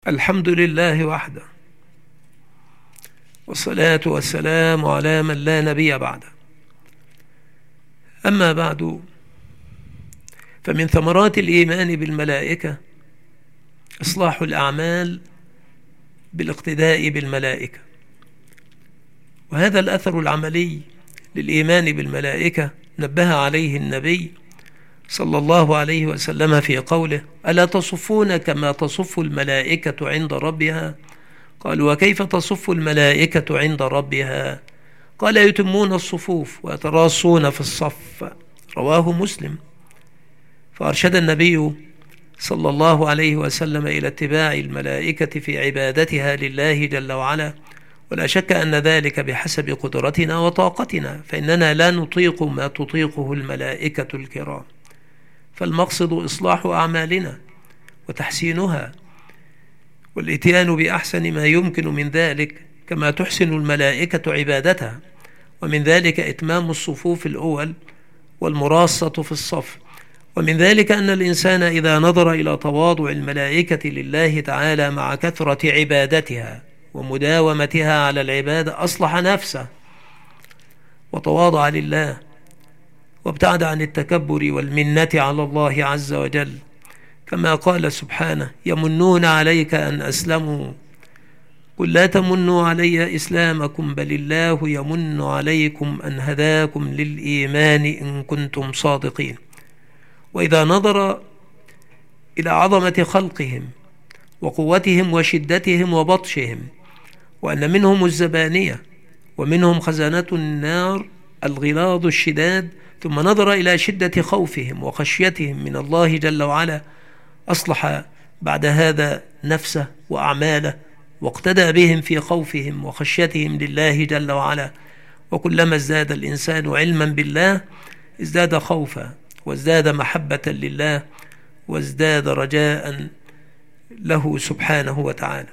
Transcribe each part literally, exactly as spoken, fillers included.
الحمد لله وحده، والصلاة والسلام على من لا نبي بعده. أما بعد، فمن ثمرات الإيمان بالملائكة إصلاح الأعمال بالاقتداء بالملائكة. وهذا الأثر العملي للإيمان بالملائكة نبه عليه النبي صلى الله عليه وسلم في قوله: ألا تصفون كما تصف الملائكة عند ربها؟ قالوا: وكيف تصف الملائكة عند ربها؟ قال: يتمون الصفوف ويتراصون في الصف. رواه مسلم. فأرشد النبي صلى الله عليه وسلم إلى اتباع الملائكة في عبادتها لله جل وعلا، ولا شك أن ذلك بحسب قدرتنا وطاقتنا، فإننا لا نطيق ما تطيقه الملائكة الكرام. فالمقصد إصلاح أعمالنا وتحسينها، والإتيان بأحسن ما يمكن من ذلك، كما تحسن الملائكة عبادتها. ومن ذلك إتمام الصفوف الأول والمراصة في الصف. ومن ذلك أن الإنسان إذا نظر إلى تواضع الملائكة لله تعالى مع كثرة عبادتها ومداومتها على العبادة أصلح نفسه وتواضع لله، وابتعد عن التكبر والمنة على الله عز وجل، كما قال سبحانه: يمنون عليك أن أسلموا قل لا تمنوا علي إسلامكم بل الله يمن عليكم أن هداكم للإيمان إن كنتم صادقين. وإذا نظر إلى عظمة خلقهم وقوتهم وشدتهم وبطشهم، وأن منهم الزبانية ومنهم خزانة النار الغلاظ الشداد، ثم نظر إلى شدة خوفهم وخشيتهم من الله جل وعلا، أصلح بعد هذا نفسه وأعماله، واقتدى بهم في خوفهم وخشيتهم لله جل وعلا. وكلما ازداد الإنسان علما بالله ازداد خوفا، وازداد محبة لله، وازداد رجاء له سبحانه وتعالى.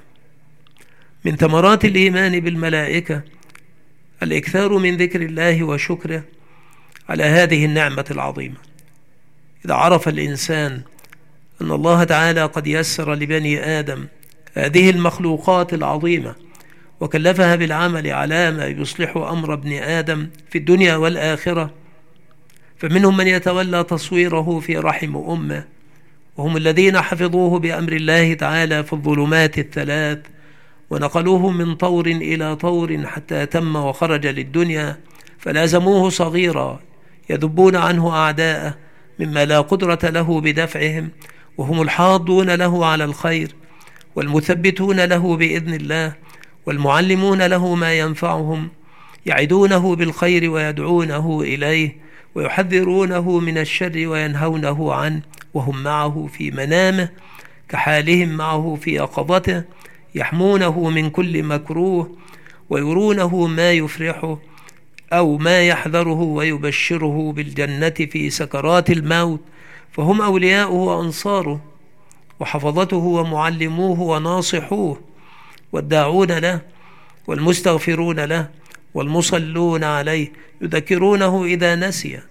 من ثمرات الإيمان بالملائكة الإكثار من ذكر الله وشكره على هذه النعمة العظيمة. إذا عرف الإنسان أن الله تعالى قد يسر لبني آدم هذه المخلوقات العظيمة وكلفها بالعمل على ما يصلح أمر ابن آدم في الدنيا والآخرة، فمنهم من يتولى تصويره في رحم أمه، وهم الذين حفظوه بأمر الله تعالى في الظلمات الثلاث، ونقلوه من طور إلى طور حتى تم وخرج للدنيا، فلازموه صغيرا يذبون عنه أعداءه مما لا قدرة له بدفعهم، وهم الحاضون له على الخير والمثبتون له بإذن الله والمعلمون له ما ينفعهم، يعدونه بالخير ويدعونه إليه ويحذرونه من الشر وينهونه عنه، وهم معه في منامه كحالهم معه في يقظته، يحمونه من كل مكروه ويرونه ما يفرحه أو ما يحذره ويبشره بالجنة في سكرات الموت. فهم أولياؤه وأنصاره وحفظته ومعلموه وناصحوه، والداعون له والمستغفرون له والمصلون عليه، يذكرونه إذا نسي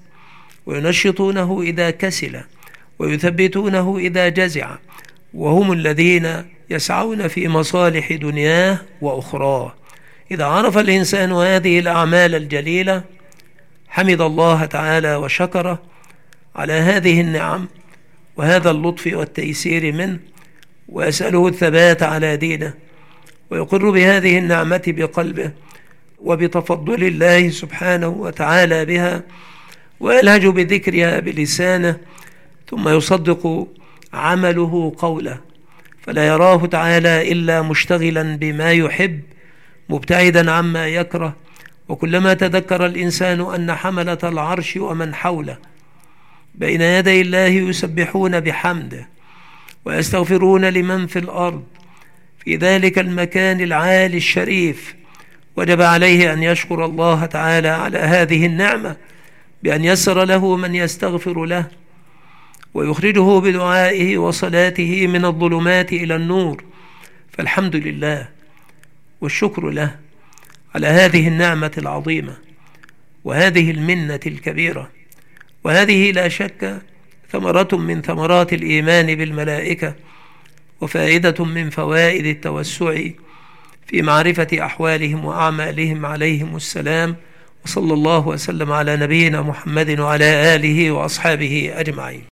وينشطونه إذا كسل ويثبتونه إذا جزع، وهم الذين يسعون في مصالح دنياه وأخراه. إذا عرف الإنسان هذه الأعمال الجليلة حمد الله تعالى وشكره على هذه النعم وهذا اللطف والتيسير منه، ويسأله الثبات على دينه، ويقر بهذه النعمة بقلبه وبتفضل الله سبحانه وتعالى بها، ويلهج بذكرها بلسانه، ثم يصدق عمله قوله، فلا يراه تعالى إلا مشتغلا بما يحب مبتعدا عما يكره. وكلما تذكر الإنسان أن حملة العرش ومن حوله بين يدي الله يسبحون بحمده ويستغفرون لمن في الأرض في ذلك المكان العالي الشريف، وجب عليه أن يشكر الله تعالى على هذه النعمة بأن يسر له من يستغفر له ويخرجه بدعائه وصلاته من الظلمات إلى النور. فالحمد لله والشكر له على هذه النعمة العظيمة وهذه المنة الكبيرة. وهذه لا شك ثمرة من ثمرات الإيمان بالملائكة، وفائدة من فوائد التوسع في معرفة أحوالهم وأعمالهم عليهم السلام. وصلى الله وسلم على نبينا محمد وعلى آله وأصحابه أجمعين.